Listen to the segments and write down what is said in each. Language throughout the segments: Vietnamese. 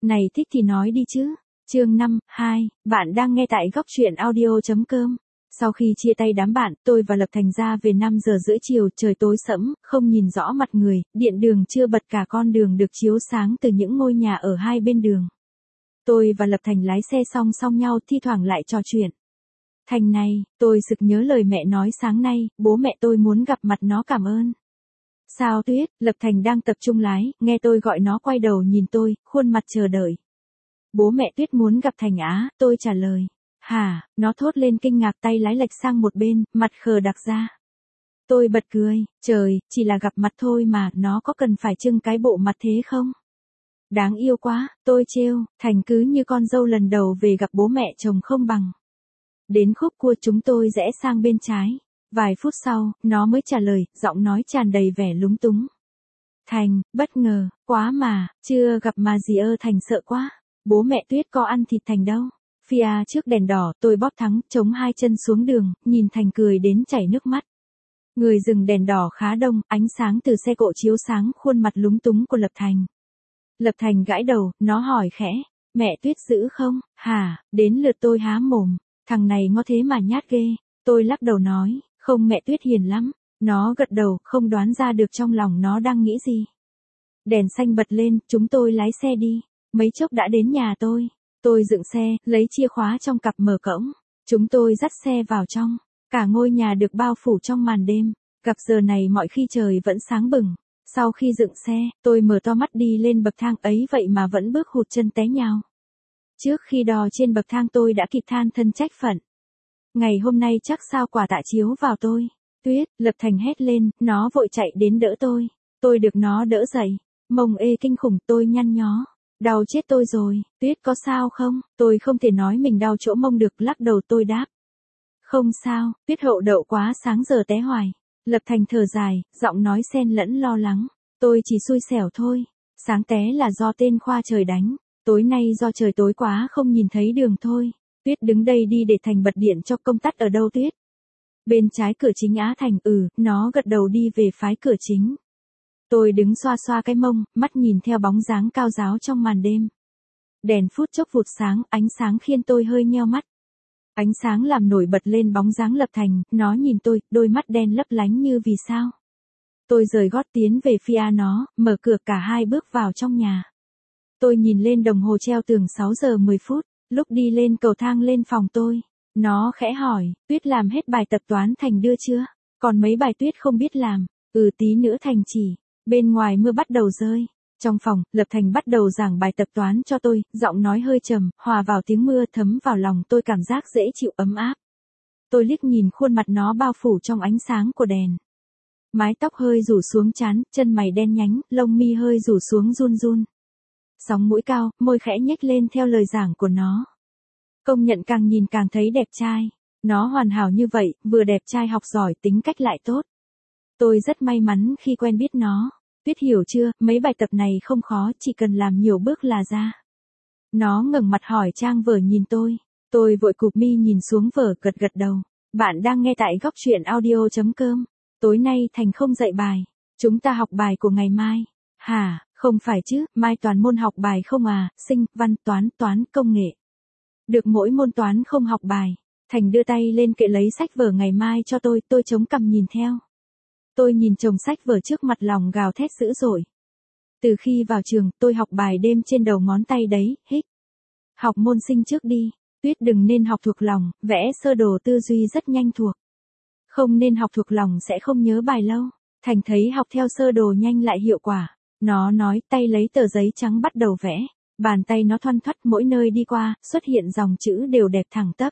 Này thích thì nói đi chứ. Chương 5, 2, bạn đang nghe tại góc truyện audio.com. Sau khi chia tay đám bạn, tôi và Lập Thành ra về 5 giờ rưỡi chiều, trời tối sẫm, không nhìn rõ mặt người, điện đường chưa bật, cả con đường được chiếu sáng từ những ngôi nhà ở hai bên đường. Tôi và Lập Thành lái xe song song nhau, thi thoảng lại trò chuyện. Thành này, tôi sực nhớ lời mẹ nói sáng nay, bố mẹ tôi muốn gặp mặt nó cảm ơn. Sao Tuyết? Lập Thành đang tập trung lái, nghe tôi gọi nó quay đầu nhìn tôi, khuôn mặt chờ đợi. Bố mẹ Tuyết muốn gặp Thành á, tôi trả lời. Hả? Nó thốt lên kinh ngạc, tay lái lệch sang một bên, mặt khờ đặc ra. Tôi bật cười, trời, chỉ là gặp mặt thôi mà, nó có cần phải trưng cái bộ mặt thế không? Đáng yêu quá, tôi trêu, Thành cứ như con dâu lần đầu về gặp bố mẹ chồng không bằng. Đến khúc cua chúng tôi rẽ sang bên trái. Vài phút sau, nó mới trả lời, giọng nói tràn đầy vẻ lúng túng. Thành, bất ngờ, quá mà, chưa gặp mà gì ơ. Thành sợ quá, bố mẹ Tuyết có ăn thịt Thành đâu. Phía trước đèn đỏ, tôi bóp thắng, chống hai chân xuống đường, nhìn Thành cười đến chảy nước mắt. Người dừng đèn đỏ khá đông, ánh sáng từ xe cộ chiếu sáng khuôn mặt lúng túng của Lập Thành. Lập Thành gãi đầu, nó hỏi khẽ, mẹ Tuyết dữ không? Hả? Đến lượt tôi há mồm, thằng này ngó thế mà nhát ghê. Tôi lắc đầu nói, không, mẹ Tuyết hiền lắm. Nó gật đầu, không đoán ra được trong lòng nó đang nghĩ gì. Đèn xanh bật lên, chúng tôi lái xe đi. Mấy chốc đã đến nhà tôi. Tôi dựng xe, lấy chìa khóa trong cặp mở cổng. Chúng tôi dắt xe vào trong. Cả ngôi nhà được bao phủ trong màn đêm. Gặp giờ này mọi khi trời vẫn sáng bừng. Sau khi dựng xe, tôi mở to mắt đi lên bậc thang ấy, vậy mà vẫn bước hụt chân té nhào. Trước khi đò trên bậc thang tôi đã kịp than thân trách phận. Ngày hôm nay chắc sao quả tạ chiếu vào tôi. Tuyết, Lập Thành hét lên, nó vội chạy đến đỡ tôi. Tôi được nó đỡ dậy. Mông ê kinh khủng, tôi nhăn nhó. Đau chết tôi rồi, Tuyết có sao không? Tôi không thể nói mình đau chỗ mông được, lắc đầu tôi đáp. Không sao, Tuyết hậu đậu quá, sáng giờ té hoài. Lập Thành thở dài, giọng nói xen lẫn lo lắng. Tôi chỉ xui xẻo thôi. Sáng té là do tên Khoa trời đánh. Tối nay do trời tối quá không nhìn thấy đường thôi. Tuyết đứng đây đi để Thành bật điện cho công tắc ở đâu Tuyết? Bên trái cửa chính á. Thành, nó gật đầu đi về phái cửa chính. Tôi đứng xoa xoa cái mông, mắt nhìn theo bóng dáng cao ráo trong màn đêm. Đèn phút chốc vụt sáng, ánh sáng khiến tôi hơi nheo mắt. Ánh sáng làm nổi bật lên bóng dáng Lập Thành, nó nhìn tôi, đôi mắt đen lấp lánh như vì sao. Tôi rời gót tiến về phía nó, mở cửa, cả hai bước vào trong nhà. Tôi nhìn lên đồng hồ treo tường 6 giờ 10 phút, lúc đi lên cầu thang lên phòng tôi. Nó khẽ hỏi, Tuyết làm hết bài tập toán Thành đưa chưa? Còn mấy bài Tuyết không biết làm? Tí nữa Thành chỉ. Bên ngoài mưa bắt đầu rơi. Trong phòng, Lập Thành bắt đầu giảng bài tập toán cho tôi, giọng nói hơi trầm, hòa vào tiếng mưa thấm vào lòng tôi, cảm giác dễ chịu ấm áp. Tôi liếc nhìn khuôn mặt nó bao phủ trong ánh sáng của đèn. Mái tóc hơi rủ xuống trán, chân mày đen nhánh, lông mi hơi rủ xuống run run. Sóng mũi cao, môi khẽ nhếch lên theo lời giảng của nó. Công nhận càng nhìn càng thấy đẹp trai. Nó hoàn hảo như vậy, vừa đẹp trai, học giỏi, tính cách lại tốt. Tôi rất may mắn khi quen biết nó. Tuyết hiểu chưa, mấy bài tập này không khó, chỉ cần làm nhiều bước là ra. Nó ngẩng mặt hỏi trang vở nhìn tôi. Tôi vội cụp mi nhìn xuống vở, gật gật đầu. Bạn đang nghe tại góc truyện audio.com. Tối nay Thành không dạy bài. Chúng ta học bài của ngày mai. Hả, không phải chứ, mai toàn môn học bài không à, sinh, văn, toán, công nghệ. Được mỗi môn toán không học bài. Thành đưa tay lên kệ lấy sách vở ngày mai cho tôi chống cằm nhìn theo. Tôi nhìn chồng sách vở trước mặt, lòng gào thét dữ dội. Từ khi vào trường, tôi học bài đêm trên đầu ngón tay đấy, hích. Học môn sinh trước đi, Tuyết đừng nên học thuộc lòng, vẽ sơ đồ tư duy rất nhanh thuộc. Không nên học thuộc lòng sẽ không nhớ bài lâu. Thành thấy học theo sơ đồ nhanh lại hiệu quả. Nó nói, tay lấy tờ giấy trắng bắt đầu vẽ. Bàn tay nó thoăn thoắt, mỗi nơi đi qua, xuất hiện dòng chữ đều đẹp thẳng tắp.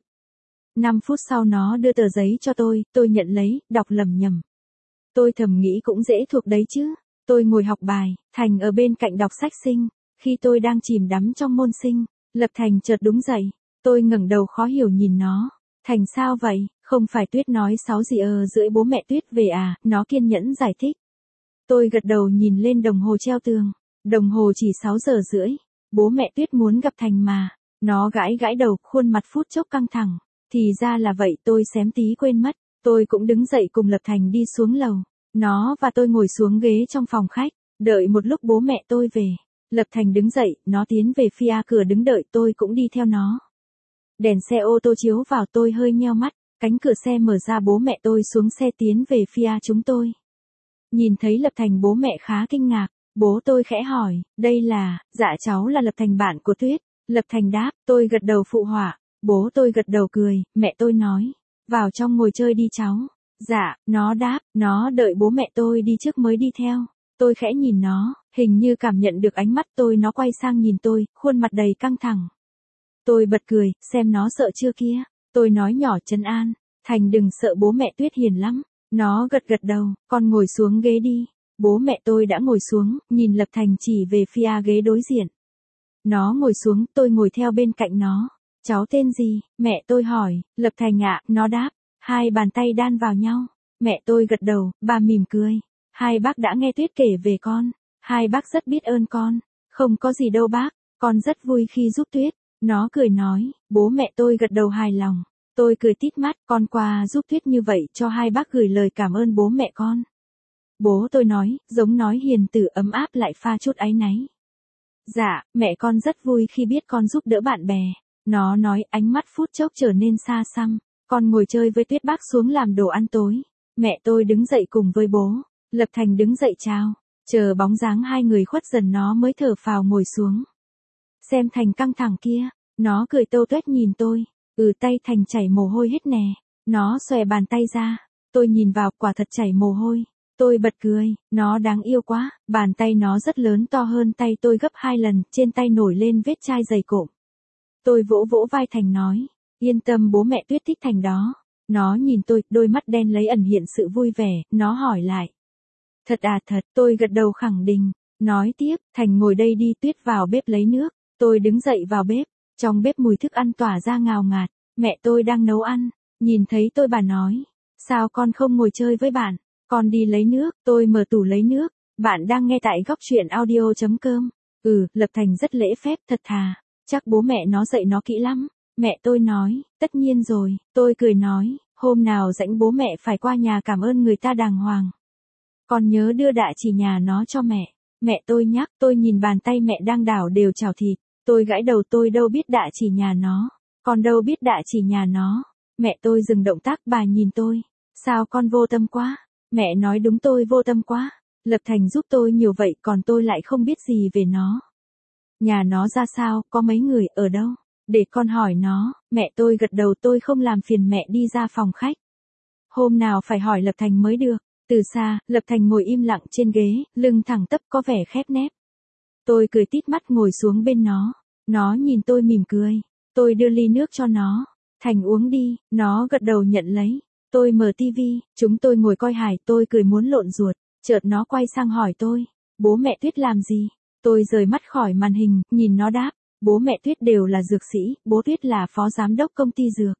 5 phút sau nó đưa tờ giấy cho tôi nhận lấy, đọc lầm nhầm. Tôi thầm nghĩ cũng dễ thuộc đấy chứ. Tôi ngồi học bài, Thành ở bên cạnh đọc sách sinh. Khi tôi đang chìm đắm trong môn sinh, Lập Thành chợt đứng dậy. Tôi ngẩng đầu khó hiểu nhìn nó. Thành sao vậy? Không phải Tuyết nói 6 rưỡi bố mẹ Tuyết về à? Nó kiên nhẫn giải thích. Tôi gật đầu nhìn lên đồng hồ treo tường. Đồng hồ chỉ 6 giờ rưỡi. Bố mẹ Tuyết muốn gặp Thành mà. Nó gãi đầu, khuôn mặt phút chốc căng thẳng. Thì ra là vậy, tôi xém tí quên mất. Tôi cũng đứng dậy cùng Lập Thành đi xuống lầu. Nó và tôi ngồi xuống ghế trong phòng khách. Đợi một lúc bố mẹ tôi về. Lập Thành đứng dậy, nó tiến về phía cửa đứng đợi, tôi cũng đi theo nó. Đèn xe ô tô chiếu vào, tôi hơi nheo mắt, cánh cửa xe mở ra, bố mẹ tôi xuống xe tiến về phía chúng tôi. Nhìn thấy Lập Thành, bố mẹ khá kinh ngạc, bố tôi khẽ hỏi, đây là, dạ cháu là Lập Thành, bạn của Tuyết. Lập Thành đáp, tôi gật đầu phụ họa, bố tôi gật đầu cười, mẹ tôi nói, vào trong ngồi chơi đi cháu. Dạ, nó đáp, nó đợi bố mẹ tôi đi trước mới đi theo. Tôi khẽ nhìn nó, hình như cảm nhận được ánh mắt tôi, nó quay sang nhìn tôi, khuôn mặt đầy căng thẳng. Tôi bật cười, xem nó sợ chưa kia. Tôi nói nhỏ trấn an, Thành đừng sợ, bố mẹ Tuyết hiền lắm. Nó gật gật đầu, con ngồi xuống ghế đi. Bố mẹ tôi đã ngồi xuống, nhìn Lập Thành chỉ về phía ghế đối diện. Nó ngồi xuống, tôi ngồi theo bên cạnh nó. Cháu tên gì? Mẹ tôi hỏi. Lập Thành ạ, nó đáp. Hai bàn tay đan vào nhau. Mẹ tôi gật đầu, bà mỉm cười. Hai bác đã nghe Tuyết kể về con. Hai bác rất biết ơn con. Không có gì đâu bác, con rất vui khi giúp Tuyết. Nó cười nói, bố mẹ tôi gật đầu hài lòng. Tôi cười tít mắt, con qua giúp Tuyết như vậy, cho hai bác gửi lời cảm ơn bố mẹ con. Bố tôi nói, giống nói hiền từ ấm áp lại pha chút áy náy. Dạ, mẹ con rất vui khi biết con giúp đỡ bạn bè. Nó nói, ánh mắt phút chốc trở nên xa xăm. Con ngồi chơi với Tuyết, bác xuống làm đồ ăn tối. Mẹ tôi đứng dậy cùng với bố. Lập Thành đứng dậy chào. Chờ bóng dáng hai người khuất dần, nó mới thở phào ngồi xuống. Xem Thành căng thẳng kia. Nó cười tâu tuét nhìn tôi. Tay Thành chảy mồ hôi hết nè. Nó xòe bàn tay ra. Tôi nhìn vào, quả thật chảy mồ hôi. Tôi bật cười, nó đáng yêu quá, bàn tay nó rất lớn, to hơn tay tôi gấp 2 lần, trên tay nổi lên vết chai dày cộm. Tôi vỗ vỗ vai Thành nói, yên tâm, bố mẹ Tuyết thích Thành đó. Nó nhìn tôi, đôi mắt đen lấy ẩn hiện sự vui vẻ, nó hỏi lại. Thật à? Thật, tôi gật đầu khẳng định. Nói tiếp, Thành ngồi đây đi, Tuyết vào bếp lấy nước. Tôi đứng dậy vào bếp, trong bếp mùi thức ăn tỏa ra ngào ngạt, mẹ tôi đang nấu ăn, nhìn thấy tôi bà nói, sao con không ngồi chơi với bạn? Con đi lấy nước. Tôi mở tủ lấy nước. Bạn đang nghe tại góc truyện audio.com. Lập Thành rất lễ phép, thật thà. Chắc bố mẹ nó dạy nó kỹ lắm. Mẹ tôi nói, tất nhiên rồi. Tôi cười nói, hôm nào rảnh bố mẹ phải qua nhà cảm ơn người ta đàng hoàng. Con nhớ đưa đạ chỉ nhà nó cho mẹ. Mẹ tôi nhắc, tôi nhìn bàn tay mẹ đang đảo đều chảo thịt. Tôi gãi đầu, tôi đâu biết đạ chỉ nhà nó. Con đâu biết đạ chỉ nhà nó. Mẹ tôi dừng động tác, bà nhìn tôi. Sao con vô tâm quá? Mẹ nói đúng, tôi vô tâm quá. Lập Thành giúp tôi nhiều vậy, còn tôi lại không biết gì về nó. Nhà nó ra sao, có mấy người, ở đâu? Để con hỏi nó. Mẹ tôi gật đầu, tôi không làm phiền mẹ đi ra phòng khách. Hôm nào phải hỏi Lập Thành mới được. Từ xa, Lập Thành ngồi im lặng trên ghế, lưng thẳng tắp có vẻ khép nép. Tôi cười tít mắt ngồi xuống bên nó. Nó nhìn tôi mỉm cười. Tôi đưa ly nước cho nó. Thành uống đi. Nó gật đầu nhận lấy. Tôi mở tivi, chúng tôi ngồi coi hài, tôi cười muốn lộn ruột. Chợt nó quay sang hỏi tôi, bố mẹ Tuyết làm gì? Tôi rời mắt khỏi màn hình, nhìn nó đáp, bố mẹ Tuyết đều là dược sĩ, bố Tuyết là phó giám đốc công ty dược.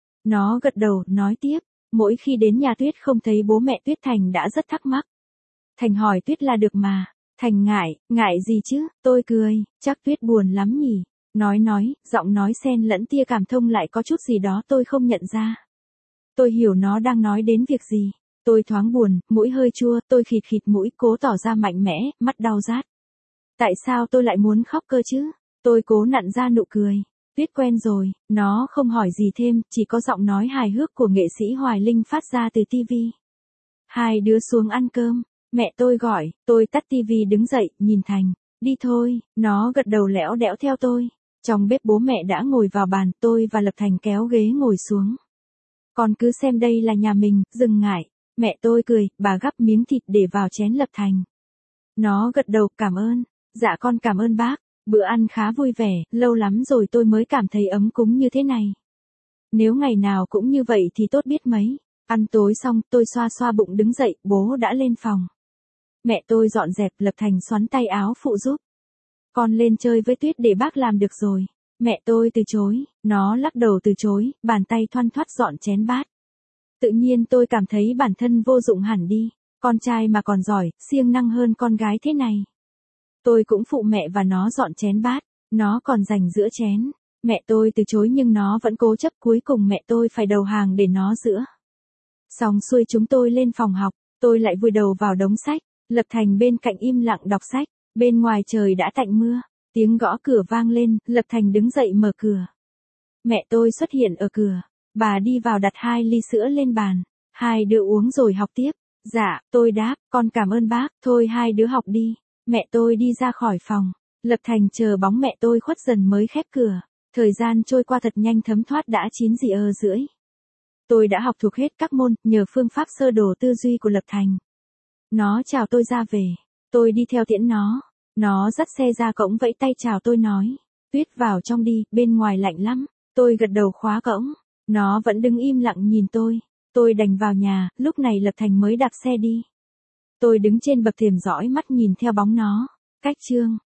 Nó gật đầu, nói tiếp, mỗi khi đến nhà Tuyết không thấy bố mẹ Tuyết, Thành đã rất thắc mắc. Thành hỏi Tuyết là được mà. Thành ngại gì chứ? Tôi cười, chắc Tuyết buồn lắm nhỉ? Nói, giọng nói xen lẫn tia cảm thông, lại có chút gì đó tôi không nhận ra. Tôi hiểu nó đang nói đến việc gì. Tôi thoáng buồn, mũi hơi chua, tôi khịt khịt mũi, cố tỏ ra mạnh mẽ, mắt đau rát. Tại sao tôi lại muốn khóc cơ chứ? Tôi cố nặn ra nụ cười. Tuyết quen rồi, nó không hỏi gì thêm, chỉ có giọng nói hài hước của nghệ sĩ Hoài Linh phát ra từ tivi. Hai đứa xuống ăn cơm. Mẹ tôi gọi, tôi tắt tivi đứng dậy, nhìn Thành. Đi thôi, nó gật đầu lẽo đẽo theo tôi. Trong bếp bố mẹ đã ngồi vào bàn, tôi và Lập Thành kéo ghế ngồi xuống. Con cứ xem đây là nhà mình, đừng ngại. Mẹ tôi cười, bà gắp miếng thịt để vào chén Lập Thành. Nó gật đầu, cảm ơn. Dạ con cảm ơn bác. Bữa ăn khá vui vẻ, lâu lắm rồi tôi mới cảm thấy ấm cúng như thế này. Nếu ngày nào cũng như vậy thì tốt biết mấy. Ăn tối xong, tôi xoa xoa bụng đứng dậy, bố đã lên phòng. Mẹ tôi dọn dẹp, Lập Thành xoắn tay áo phụ giúp. Con lên chơi với Tuyết để bác làm được rồi. Mẹ tôi từ chối, nó lắc đầu từ chối, bàn tay thoăn thoắt dọn chén bát. Tự nhiên tôi cảm thấy bản thân vô dụng hẳn đi, con trai mà còn giỏi, siêng năng hơn con gái thế này. Tôi cũng phụ mẹ và nó dọn chén bát, nó còn giành giữa chén. Mẹ tôi từ chối nhưng nó vẫn cố chấp, cuối cùng mẹ tôi phải đầu hàng để nó giữa. Xong xuôi chúng tôi lên phòng học, tôi lại vùi đầu vào đống sách, Lập Thành bên cạnh im lặng đọc sách. Bên ngoài trời đã tạnh mưa, tiếng gõ cửa vang lên, Lập Thành đứng dậy mở cửa. Mẹ tôi xuất hiện ở cửa, bà đi vào đặt 2 ly sữa lên bàn, hai đứa uống rồi học tiếp. Dạ, tôi đáp, con cảm ơn bác, thôi hai đứa học đi. Mẹ tôi đi ra khỏi phòng, Lập Thành chờ bóng mẹ tôi khuất dần mới khép cửa. Thời gian trôi qua thật nhanh thấm thoát đã 9:30. Tôi đã học thuộc hết các môn, nhờ phương pháp sơ đồ tư duy của Lập Thành. Nó chào tôi ra về, tôi đi theo tiễn nó. Nó dắt xe ra cổng vẫy tay chào tôi nói, Tuyết vào trong đi, bên ngoài lạnh lắm. Tôi gật đầu khóa cổng, nó vẫn đứng im lặng nhìn tôi. Tôi đành vào nhà, lúc này Lập Thành mới đạp xe đi. Tôi đứng trên bậc thềm dõi mắt nhìn theo bóng nó. Cách chương